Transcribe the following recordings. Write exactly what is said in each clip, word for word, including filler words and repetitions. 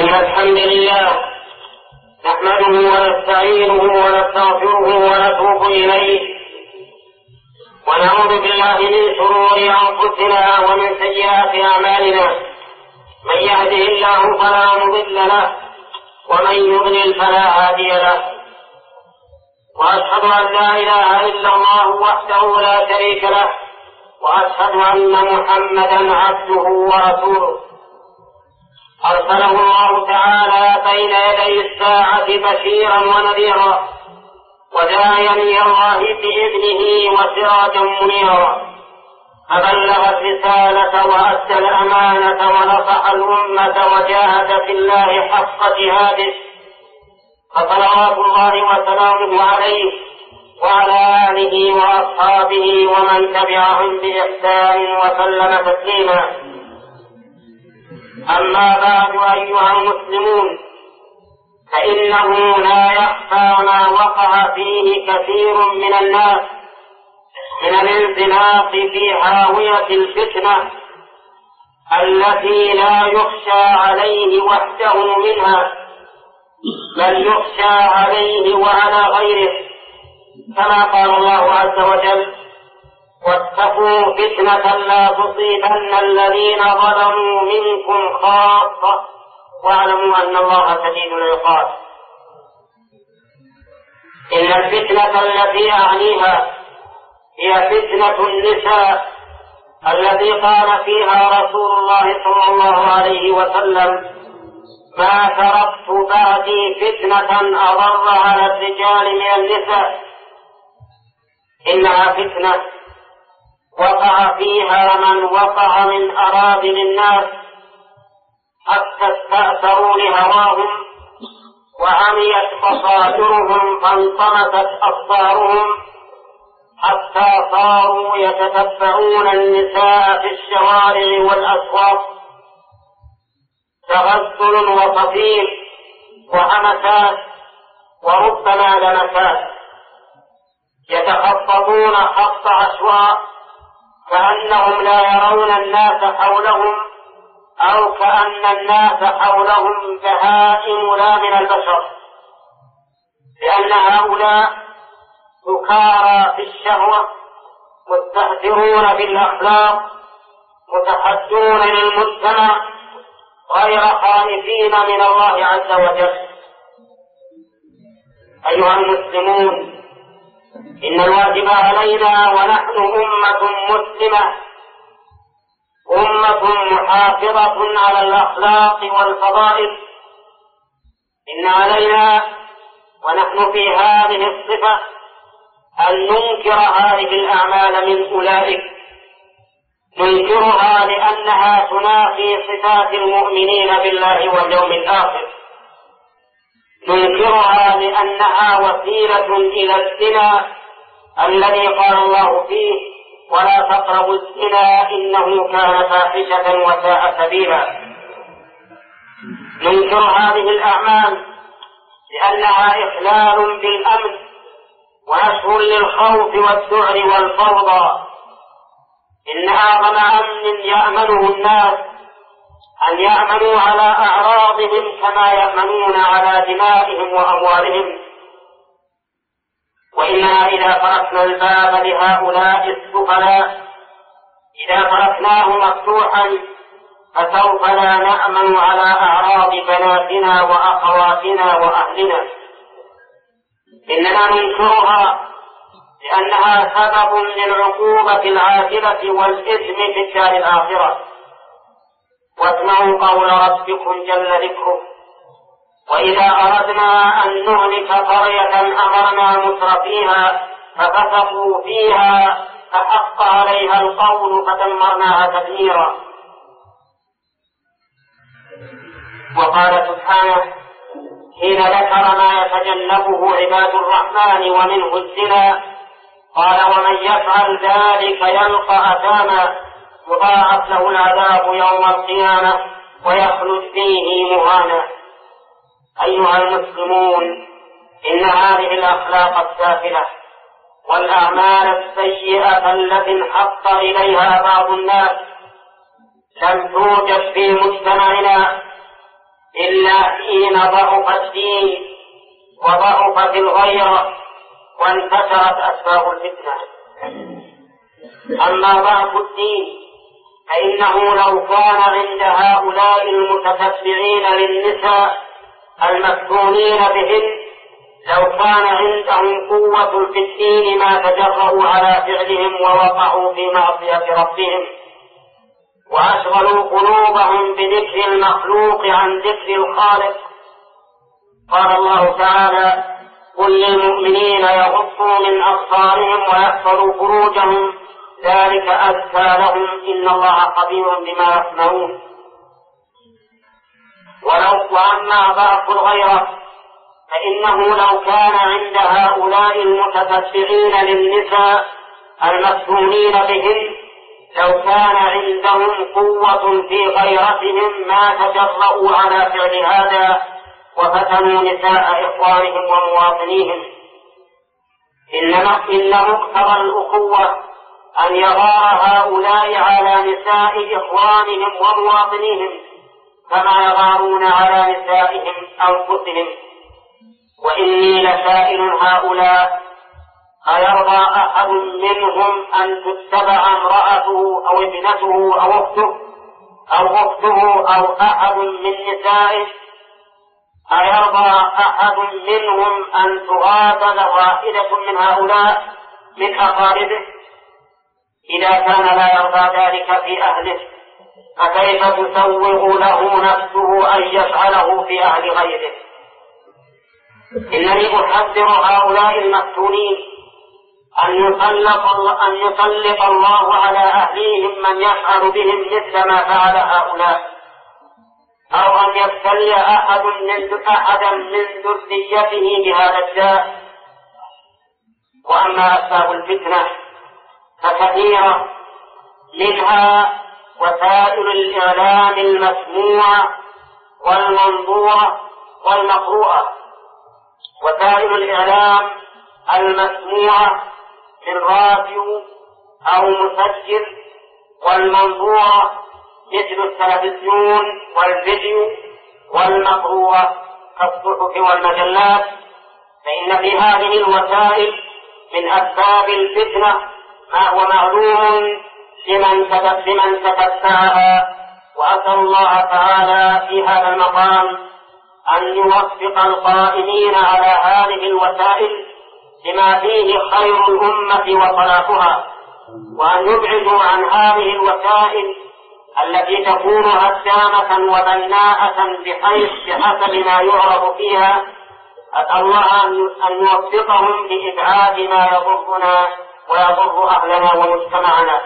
إن الحمد لله نحمده ونستعينه ونستغفره ونتوب إليه ونعوذ بالله من شرور أنفسنا ومن سيئات أعمالنا. من يهده الله فلا مضل له ومن يضلل فلا هادي له، وأشهد أن لا إله إلا الله وحده لا شريك له، وأشهد أن محمدا عبده ورسوله أرسله الله تعالى بين يدي الساعة بشيرا ونذيرا وداعيا إلى الله بإذنه وسراجا منيرا، فبلغ الرسالة وأدى الأمانة ونصح الأمة وجاهد في الله حق جهاده، فصلوات الله وسلامه عليه وعلى آله وأصحابه ومن تبعهم بإحسان وسلم تسليما. أما بعد أيها المسلمون، فإنه لا يخفى ما وقع فيه كثير من الناس من الانزلاق في هاوية الفتنة التي لا يخشى عليه وحده منها، بل يخشى عليه وعلى غيره، كما قال الله عز وجل: واتقوا فتنة لا تصيبن الذين ظلموا منكم خاصة واعلموا أن الله شديد العقاب. إن الفتنة التي أعنيها هي فتنة النساء التي قال فيها رسول الله صلى الله عليه وسلم: ما تركت بعدي فتنة أضر على الرجال من النساء. إنها فتنة وقع فيها من وقع من أراذل الناس حتى استأثروا لهواهم وعميت بصائرهم فانطمست أبصارهم حتى صاروا يتتبعون النساء في الشوارع والأسواق تغسل وتطير وهمسات وربما لمسات، يتخططون خط عشواء كأنهم لا يرون الناس حولهم، أو كأن الناس حولهم بهائم لا من البشر، لأن هؤلاء سكارى في الشهوة مستهترون بالأخلاق متحدون للمجتمع غير خائفين من الله عز وجل. أيها المسلمون، إن الواجب علينا ونحن أمة مسلمة، أمة محافظة على الأخلاق والفضائل، إن علينا ونحن في هذه الصفة أن ننكر هذه الأعمال من أولئك، ننكرها لأنها تنافي صفات المؤمنين بالله واليوم الآخر، ننكرها لأنها وسيلة إلى الزنا الذي قال الله فيه: ولا تقربوا الزنا إنه كان فاحشة وساء سبيلا. ننكر هذه الأعمال لأنها إخلال بالأمن ونشر للخوف والذعر والفوضى. إن أعظم أمن يأمنه الناس أن يأمنوا على أعراضهم كما يأمنون على دمائهم وأموالهم. وإننا إذا تركنا الباب لهؤلاء السفلاء، إذا تركناه مفتوحا، فسوف لا نأمن على أعراض بناتنا وأخواتنا وأهلنا. إننا ننكرها لأنها سبب للعقوبة العاجلة والإثم في الدار الآخرة. واسمعوا قول ربكم جل ذكره: وإذا أردنا أن نهلك قرية أمرنا مترفيها ففسقوا فيها فحق عليها القول فدمرناها تدميرا. وقال سبحانه حين ذكر ما يتجنبه عباد الرحمن ومنه الزنا: قال ومن يفعل ذلك يلقى أثاما يضاعف له العذاب يوم القيامة ويخلد فيه مهانا. أيها المسلمون، إن هذه الأخلاق السافلة والأعمال السيئة التي انحط إليها بعض الناس لم توجد في مجتمعنا إلا إلا حين ضعف الدين وضعفت الغيرة وانتشرت أسباب الفتنة. أما ضعف الدين فإنه لو كان عند هؤلاء المتتبعين للنساء المفتونين بهن لو كان عندهم قوة في الدين ما تجرؤوا على فعلهم ووقعوا في معصية ربهم وأشغلوا قلوبهم بذكر المخلوق عن ذكر الخالق. قال الله تعالى: قل للمؤمنين يغضوا من أبصارهم ويحفظوا فروجهم ذلك أزكى لهم إن الله خبير بما يصنعون. ولو وأما ضعف الغيرة فإنه لو كان عند هؤلاء المتتبعين للنساء المفتونين بهن لو كان عندهم قوة في غيرتهم ما تجرؤوا على فعل هذا وفتنوا نساء إخوانهم ومواطنيهم. إنما إن مقتضى الأخوة أن يغار هؤلاء على نساء إخوانهم ومواطنيهم كما يغارون على نسائهم أنفسهم. وإني لسائل هؤلاء: أيرضى أحد منهم أن تتبع امرأته أو ابنته أو أخته أو أخته أو أحد من نسائه؟ أيرضى أحد منهم أن تغادر واحدة من هؤلاء من أقاربه؟ إذا كان لا يرضى ذلك في أهله فكيف تسوغ له نفسه أن يفعله في أهل غيره؟ إنني أحذر هؤلاء المفتونين أن يسلط أن يسلط الله على أهليهم من يفعل بهم مثل ما فعل هؤلاء، أو أن يبتلي أحد من أحدا من ذريته بهذا الداء. وأما أسباب الفتنة فكثيرة، منها وسائل الإعلام المسموعة والمنظورة والمقروءة. وسائل الإعلام المسموعة من راديو أو مسجل، والمنظورة مثل التلفزيون والفيديو، والمقروءة كالصحف والمجلات. فإن في هذه الوسائل من أسباب الفتنة ما هو معلوم لمن تتبعها. وأسأل الله تعالى في هذا المقام أن يوفق القائمين على هذه الوسائل لما فيه خير الأمة وصلاحها، وأن يبعدوا عن هذه الوسائل التي تكون هدامة وبناءة بحيث بحسب ما يعرض فيها. أسأل الله أن يوفقهم لإبعاد ما يضرنا ويضر أهلنا ومجتمعنا.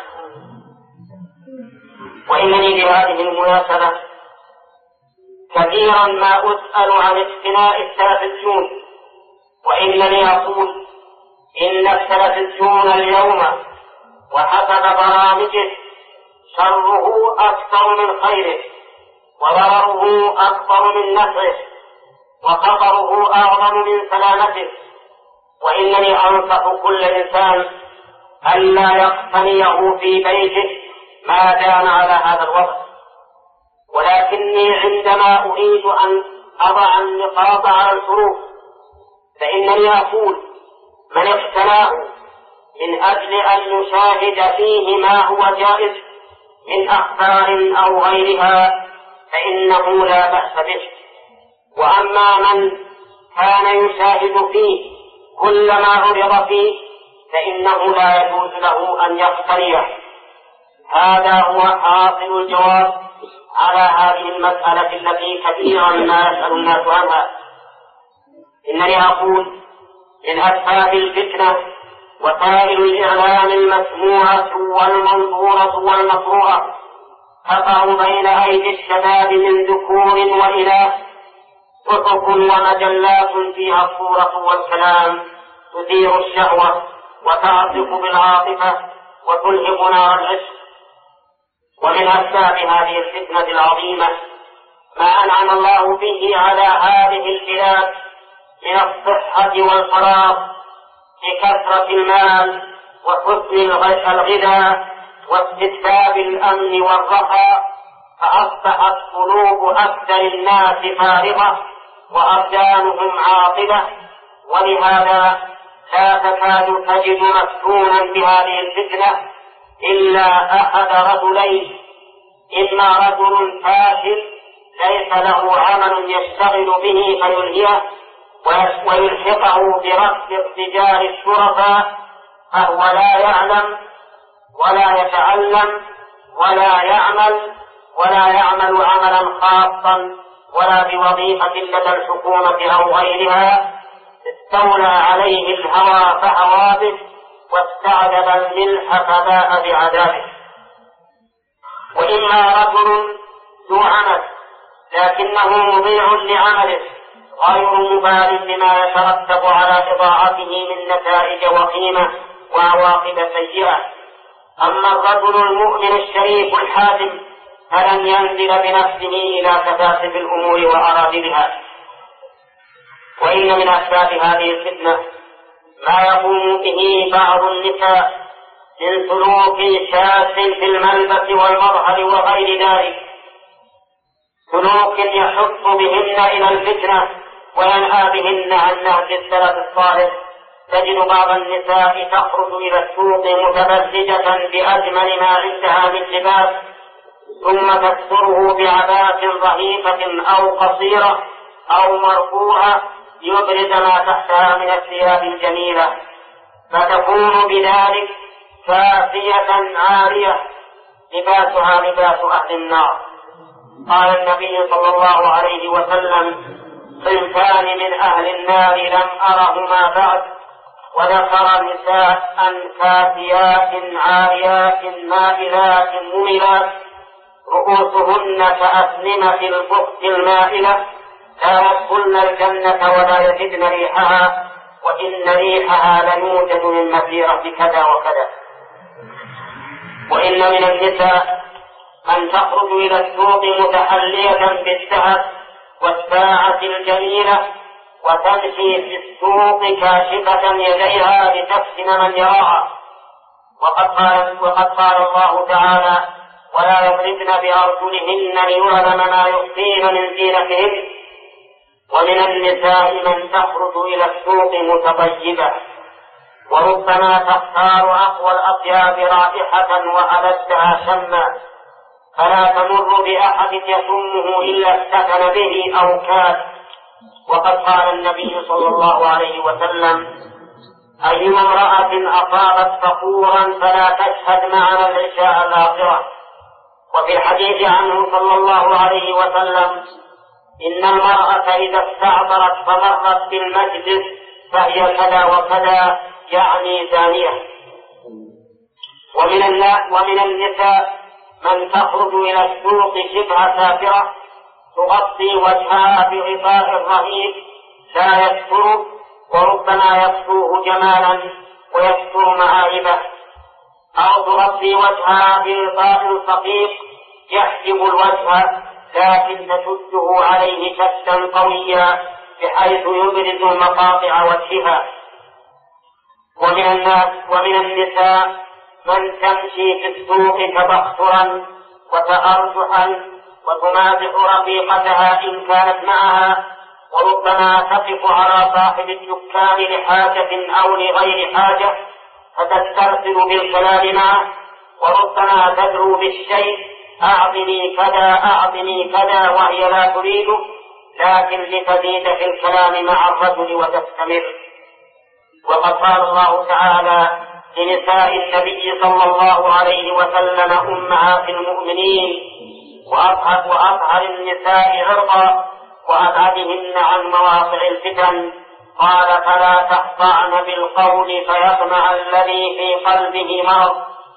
وإنني بهذه المناسبة كثيرا ما أسأل عن اقتناء التلفزيون، وإنني أقول إن التلفزيون اليوم وحسب برامجه شره أكثر من خيره، وضرره أكبر من نفعه، وخطره أعظم من سلامته. وإنني أنصح كل إنسان ألا يقتنيه في بيته ما دام على هذا الوضع. ولكني عندما أريد أن أضع النقاط على الحروف فإنني أقول: من اقتناه من أجل أن يشاهد فيه ما هو جائز من أخبار أو غيرها فإنه لا بأس به. وأما من كان يشاهد فيه كل ما عرض فيه فإنه لا يجوز له أن يقتنيه. هذا هو حاصل الجواب على هذه المسألة التي كثيرا ما يسأل الناس عنها. إنني أقول: من أسباب الفتنة وسائل الإعلام المسموعة والمنظورة والمقروءة تقع بين أيدي الشباب من ذكور وإناث صحف ومجلات فيها الصورة والكلام تثير الشهوة وتعطف بالعاطفة وتلهب نار العشق. ومن أسباب هذه الفتنة العظيمة ما أنعم الله به على هذه البلاد من الصحة والفراغ بكثرة المال وحسن الغذاء واستتباب الأمن والرخاء فأصبحت قلوب أكثر الناس فارغة وأبدانهم عاطلة، ولهذا لا تكاد تجد مفتونا بهذه الفتنة إلا أحد رجلين: إما رجل فاشل ليس له عمل يشتغل به فيلهيه ويلحقه برفض ارتجال الشرفاء، فهو لا يعلم ولا يتعلم ولا يعمل ولا يعمل عملا خاصا ولا بوظيفة لدى الحكومة أو غيرها، استولى عليه الهوى فهوى به واستعجب الملح فباء بعذابه. وإما رجل ذو عمل لكنه مضيع لعمله غير مبال بما يترتب على إضاعته من نتائج وخيمة وعواقب سيئة. أما الرجل المؤمن الشريف الحازم فلن ينزل بنفسه إلى تفاسف الأمور وأراذلها. وإن من أسباب هذه الفتنة ما يقوم به بعض النساء من سلوك شاذ في الملبس والمظهر وغير ذلك، سلوك يحث بهن إلى الفتنة وينهى بهن عن نهج السلف الصالح. تجد بعض النساء تخرج إلى السوق متبرجة بأجمل ما عندها من لباس، ثم تكسره بعباءة رهيفة أو قصيرة أو مرفوعة يبرز ما تحتها من الثياب الجميلة، فتكون بذلك كافية عارية لباسها لباس أهل النار. قال النبي صلى الله عليه وسلم: صنفان من أهل النار لم أرهما بعد، وذكر نساء كافيات عاريات مائلات مملات رؤوسهن كأسنمة البخت المائلة لا يدخلن الجنة ولا يجدن ريحها، وإن ريحها ليوجد من مسيرة كذا وكذا. وإن من النساء من تخرج إلى السوق متحلية بالذهب والساعة الجميلة وتمشي في السوق كاشفة يديها لتفتن من يراها. وقد قال, وقد قال الله تعالى: ولا يضربن بأرجلهن ليعلم ما يخفين من زينتهن. ومن النساء من تخرج إلى السوق متطيبة وربما تختار أقوى الأطياب رائحة وألذها شما، فلا تمر بأحد يشمه إلا استكن به أو كاد. وقد قال النبي صلى الله عليه وسلم: أيما امرأة أصابت فخورا فلا تشهد معنا العشاء الآخرة. وفي الحديث عنه صلى الله عليه وسلم: إن المرأة إذا استعطرت فمرت بالمجلس فهي كذا وكذا، يعني زانية. ومن, ومن النساء من تخرج إلى السوق شبه سافرة تغطي وجهها بغطاء رهيب لا يستر، وربما يكسوه جمالا ويستر معايبه، أو تغطي وجهها بغطاء ثقيل يحجب الوجه لكن تشده عليه شدا قويا بحيث يبرز مقاطع وجهها. ومن الناس ومن النساء من تمشي في السوق تبخترا وتأرجحا وتمازح رفيقتها إن كانت معها، وربما تقف على صاحب الدكان لحاجة أو لغير حاجة فتسترسل بالكلام معه، وربما تدعو بالشيء: أعطني كذا أعطني كذا، وهي لا تريده لكن لتزيد في الكلام مع الرجل وتستمر. وقد قال الله تعالى لنساء النبي صلى الله عليه وسلم: أمهات المؤمنين وأطهر, وأطهر النساء عرضا وأبعدهن عن مواقع الفتن. قال: فلا تخضعن بالقول فيطمع الذي في قلبه مرض.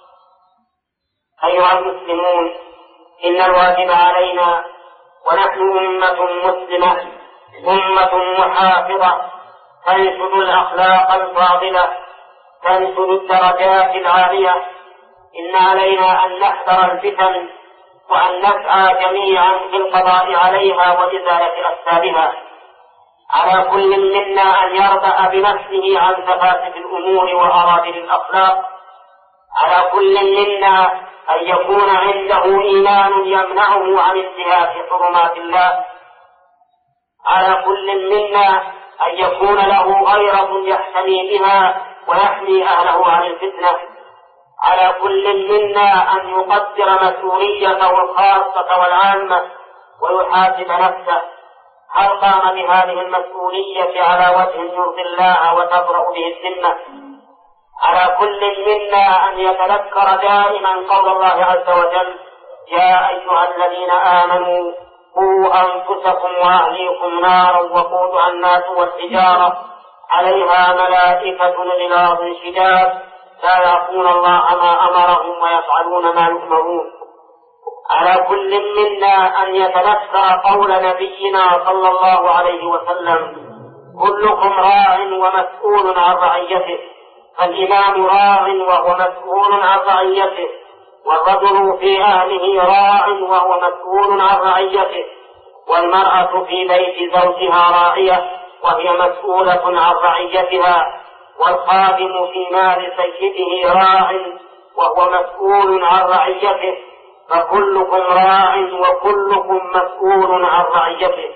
أيها المسلمون، إن الواجب علينا ونحن أمة مسلمة أمة محافظة تنشد الأخلاق الفاضلة تنشد الدرجات العالية، إن علينا أن نحذر الفتن وأن نسعى جميعا في القضاء عليها وإزالة أسبابها. على كل منا أن يربأ بنفسه عن تفاسف الأمور وأراذل الأخلاق. على كل منا أن يكون عنده إيمان يمنعه عن انتهاك حرمات الله، على كل منا أن يكون له غيرة يحتمي بها ويحمي أهله عن الفتنة، على كل منا أن يقدر مسؤوليته الخاصة والعامة ويحاسب نفسه هل قام بهذه المسؤولية على وجه يرضي الله وتبرأ به الذمة. على كل منا أن يتذكر دائما قول الله عز وجل: يا أيها الذين آمنوا قوا أنفسكم وأهليكم نارا وقودها الناس والحجارة عليها ملائكة غلاظ شداد لا يعصون الله ما أمرهم ويفعلون ما يؤمرون. على كل منا أن يتذكر قول نبينا صلى الله عليه وسلم: كلكم راع ومسؤول عن رعيته، فالإمام راع وهو مسؤول عن رعيته، والرجل في أهله راع وهو مسؤول عن رعيته، والمرأة في بيت زوجها راعية وهي مسؤولة عن رعيتها، والخادم في مال سيده راع وهو مسؤول عن رعيته، فكلكم راع وكلكم مسؤول عن رعيته.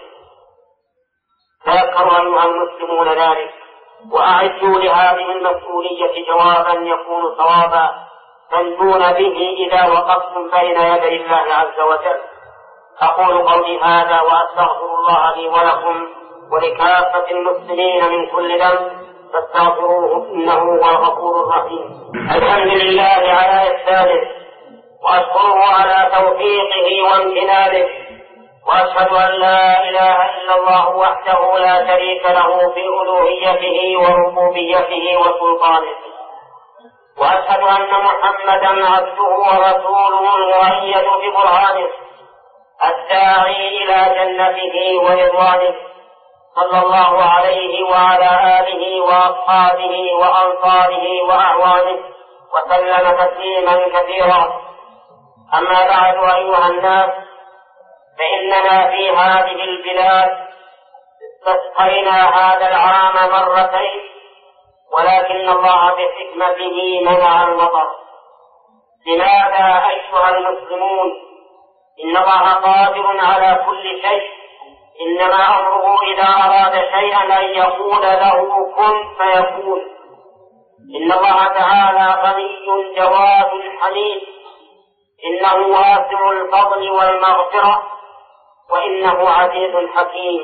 تذكروا أيها المسلمون ذلك، وأعدوا لهذه المسؤولية جوابا يكون صوابا تنجون به إذا وقفتم بين يدي الله عز وجل. أقول قولي هذا وأستغفر الله لي ولكم ولكافة المسلمين من كل ذنب فاستغفروه إنه هو الغفور الرحيم. الحمد لله على إحسانه، وأشكره على توفيقه وامتنانه، وأشهد أن لا إله إلا الله وحده لا شريك له في ألوهيته وربوبيته وسلطانه، وأشهد أن محمدا عبده ورسوله المؤيد ببرهانه الداعي إلى جنته ورضوانه، صلى الله عليه وعلى آله وأصحابه وأنصاره وأعوانه وسلم تسليما كثيرا. أما بعد أيها الناس، فإننا في هذه البلاد استسقينا هذا العام مرتين، ولكن الله بحكمته منع المطر. لماذا أيها المسلمون؟ إن الله قادر على كل شيء، إنما أمره إذا أراد شيئا أن يقول له كن فيكون. إن الله تعالى غني جواد حليم، إنه واسع الفضل والمغفرة، وإنه عزيز حكيم.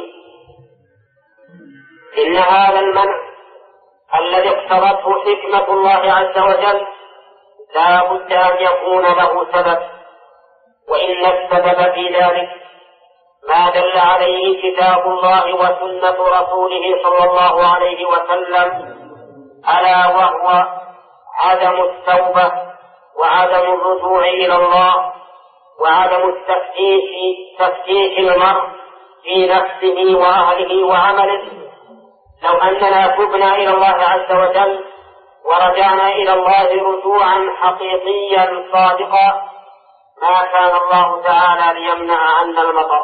إن هذا المنع الذي اقتضته حكمة الله عز وجل لا بد أن يكون له سبب، وإن السبب في ذلك ما دل عليه كتاب الله وسنة رسوله صلى الله عليه وسلم، ألا وهو عدم التوبة وعدم الرجوع إلى الله وعدم التفتيش تفتيش المرء في نفسه وأهله وعمله. لو أننا تبنا إلى الله عز وجل ورجعنا إلى الله رجوعا حقيقيا صادقا ما كان الله تعالى ليمنع عنا المطر.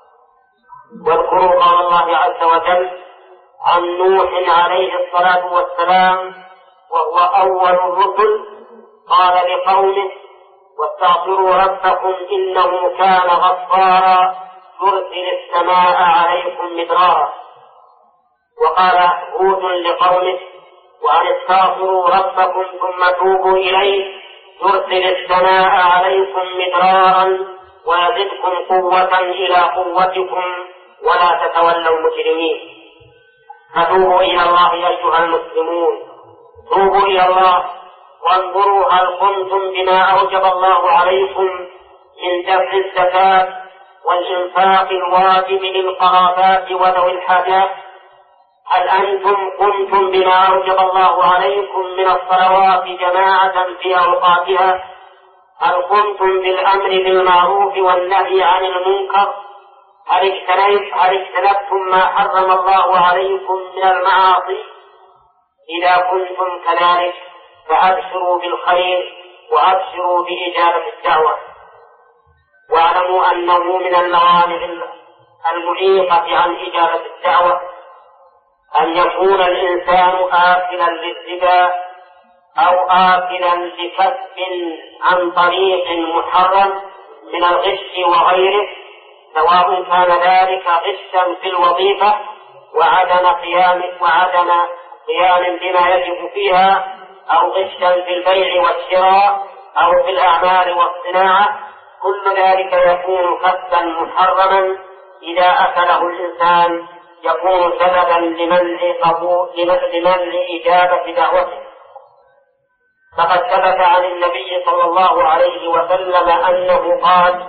واذكروا قول الله عز وجل عن نوح عليه الصلاة والسلام وهو أول الرسل، قال لقومه: واستغفروا ربكم إنه كان غفارا يرسل السماء عليكم مدرارا. وقال هود لقومه: وأن استغفروا ربكم ثم توبوا إليه يرسل السماء عليكم مدرارا ويزدكم قوة إلى قوتكم ولا تتولوا مجرمين. فتوبوا إلى الله أيها المسلمون، توبوا إلى الله وانظروا هل قمتم بما أوجب الله عليكم من دفع الزكاة والإنفاق الواجب للقرابات وذوي الحاجات. هل أنتم قمتم بما أوجب الله عليكم من الصلوات جماعة في أوقاتها؟ هل قمتم بالأمر بالمعروف والنهي عن المنكر؟ هل اجتنبتم ما حرم الله عليكم من المعاصي؟ إذا كنتم كذلك فأبشروا بالخير وأبشروا بإجابة الدعوة، واعلموا أنه من الموانع المعيقة عن إجابة الدعوة أن يكون الإنسان آكلا للربا أو آكلا بكسب عن طريق محرم من الغش وغيره، سواء كان ذلك غشا في الوظيفة وعدم قيام وعدم قيام بما يجب فيها، أو غشا في البيع والشراء أو في الأعمال والصناعة، كل ذلك يكون كسبا محرما إذا أكله الإنسان يكون سببا لمنع قبول لمنع إجابة دعوته. فقد ثبت عن النبي صلى الله عليه وسلم أنه قال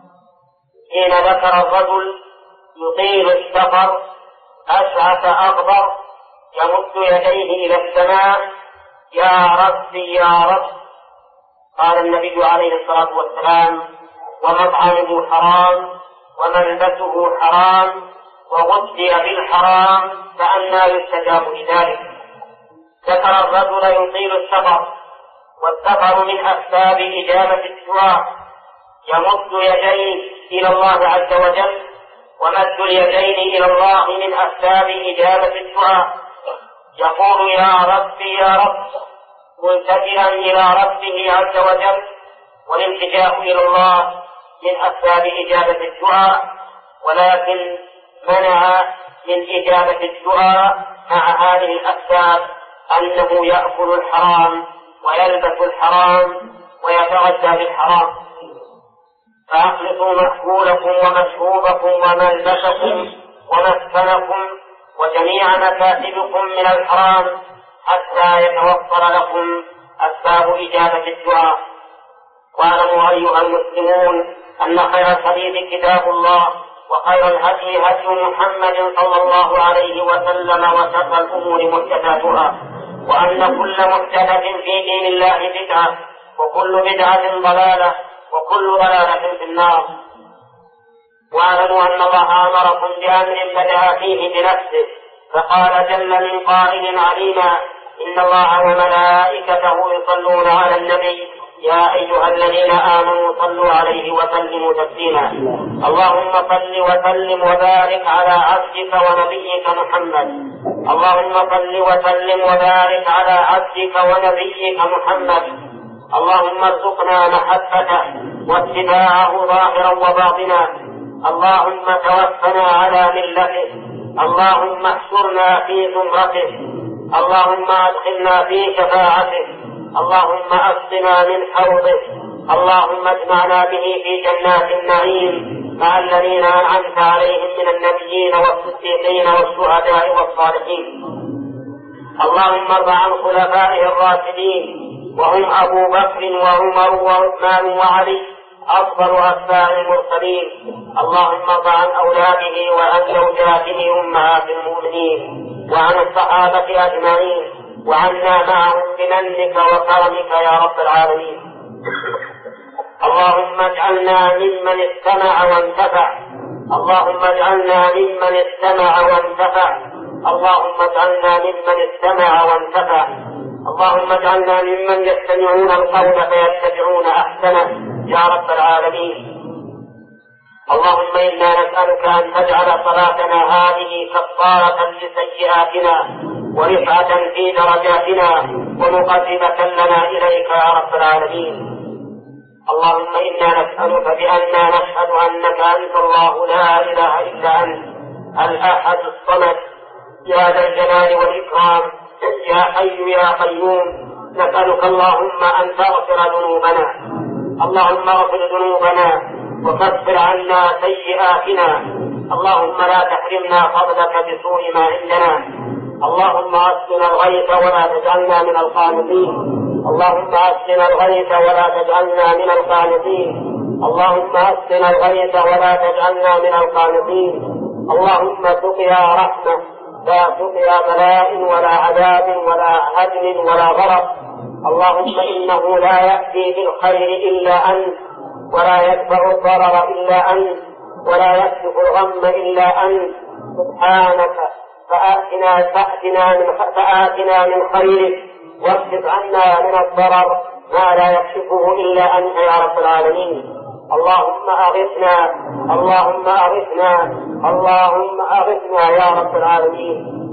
حين ذكر الرجل يطيل السفر أشعث أغبر يمد يديه إلى السماء يا ربي يا رب، قال النبي عليه الصلاة والسلام ومطعمه حرام وملبسه حرام وغذي بالحرام فأنى يستجاب لذلك. ذكر الرجل يطيل السفر، والسفر من أسباب إجابة الدعاء، يمد يديه إلى الله عز وجل، ومد اليدين إلى الله من أسباب إجابة الدعاء. يقول يا ربي يا رب ملتجئا إلى ربه عز وجل، والالتجاء إلى الله من أسباب إجابة الدعاء، ولكن منع من إجابة الدعاء مع هذه الأسباب أنه يأكل الحرام ويلبس الحرام ويتغذى بالحرام. فأخلصوا مأكولكم ومشروبكم وملبسكم ومسكنكم وجميع مكاسبكم من الحرام حتى يتوفر لكم أسباب إجابة الدعاء. واعلموا أيها المسلمون أن خير الحديث كتاب الله، وخير الهدي هدي محمد صلى الله عليه وسلم، وشر الأمور محدثاتها، وأن كل محدثة في دين الله بدعة، وكل بدعة ضلالة، وكل ضلالة في النار. واعلموا أن الله أمركم بأمر بدأ فيه بنفسه، فقال جل من قائل عليما إن الله وملائكته يصلون على النبي يا أيها الذين آمنوا صلوا عليه وسلموا تسليما. اللهم صل وسلم وبارك على عبدك ونبيك محمد. اللهم صل وسلم وبارك على عبدك ونبيك محمد. اللهم ارزقنا محبته واتباعه ظاهرا وباطنا. اللهم توفنا على ملته. اللهم احشرنا في زمرته. اللهم ادخلنا في شفاعته. اللهم اسقنا من حوضه. اللهم اجمعنا به في جنات النعيم مع الذين انعمت عليهم من النبيين والصديقين والشهداء والصالحين. اللهم ارض عن خلفائه الراشدين وهم ابو بكر وعمر وعثمان وعلي افضل اتباع المرسلين. اللهم ارض عن اولاده وعن زوجاته امهات المؤمنين وعن الصحابه اجمعين، وعنا معهم بمنك وكرمك يا رب العالمين. اللهم اجعلنا ممن استمع وانتفع. اللهم اجعلنا ممن استمع وانتفع. اللهم اجعلنا ممن استمع وانتفع. اللهم اجعلنا ممن يستمعون القول فيتبعون احسنه يا رب العالمين. اللهم انا نسالك ان تجعل صلاتنا هذه كفاره لسيئاتنا ورفعه في درجاتنا ومقربه لنا اليك يا رب العالمين. اللهم انا نسالك باننا نشهد انك انت الله لا اله الا انت الاحد الصمد يا ذا الجلال والاكرام يا حي يا قيوم. نسالك اللهم ان تغفر ذنوبنا. اللهم اغفر ذنوبنا وكفر عنا سيئاتنا. اللهم لا تحرمنا فضلك بسوء ما عندنا. اللهم اسقنا الغيث ولا تجعلنا من القانطين. اللهم اسقنا الغيث ولا تجعلنا من القانطين. اللهم اسقنا الغيث ولا تجعلنا من القانطين. اللهم سقيا رحمه لا سقيا بلاء ولا عذاب ولا هدم ولا غرق. اللهم انه لا ياتي بالخير الا انت، ولا يدفع الضرر إلا أنت، ولا يكشف الغم إلا أنت. سبحانك فآتنا فآتنا من فآتنا من خيرك واكشف عنا من الضرر ما لا يكشفه إلا أنت يا رب العالمين. اللهم أغثنا اللهم أغثنا اللهم أغثنا يا رب العالمين.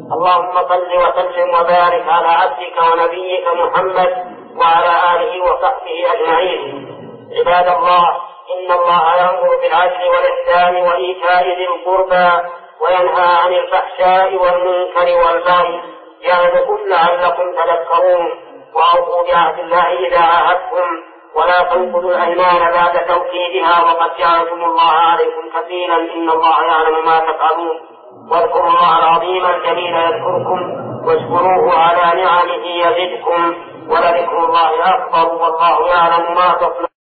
اللهم صل وسلم وبارك على عبدك ونبيك محمد وعلى آله وصحبه أجمعين. عباد الله، إن الله يأمر بالعدل والإحسان وإيتاء ذي القربى وينهى عن الفحشاء والمنكر والبغي يعظكم لعلكم تذكرون. وأوفوا بعهد الله إذا عاهدتم ولا تنقضوا الأيمان بعد توكيدها وقد جعلتم الله عليكم كفيلا إن الله يعلم ما تفعلون. واذكروا الله العظيم الجليل يذكركم واشكروه على نعمه يزدكم ولذكر الله أكبر والله يعلم ما تصنعون.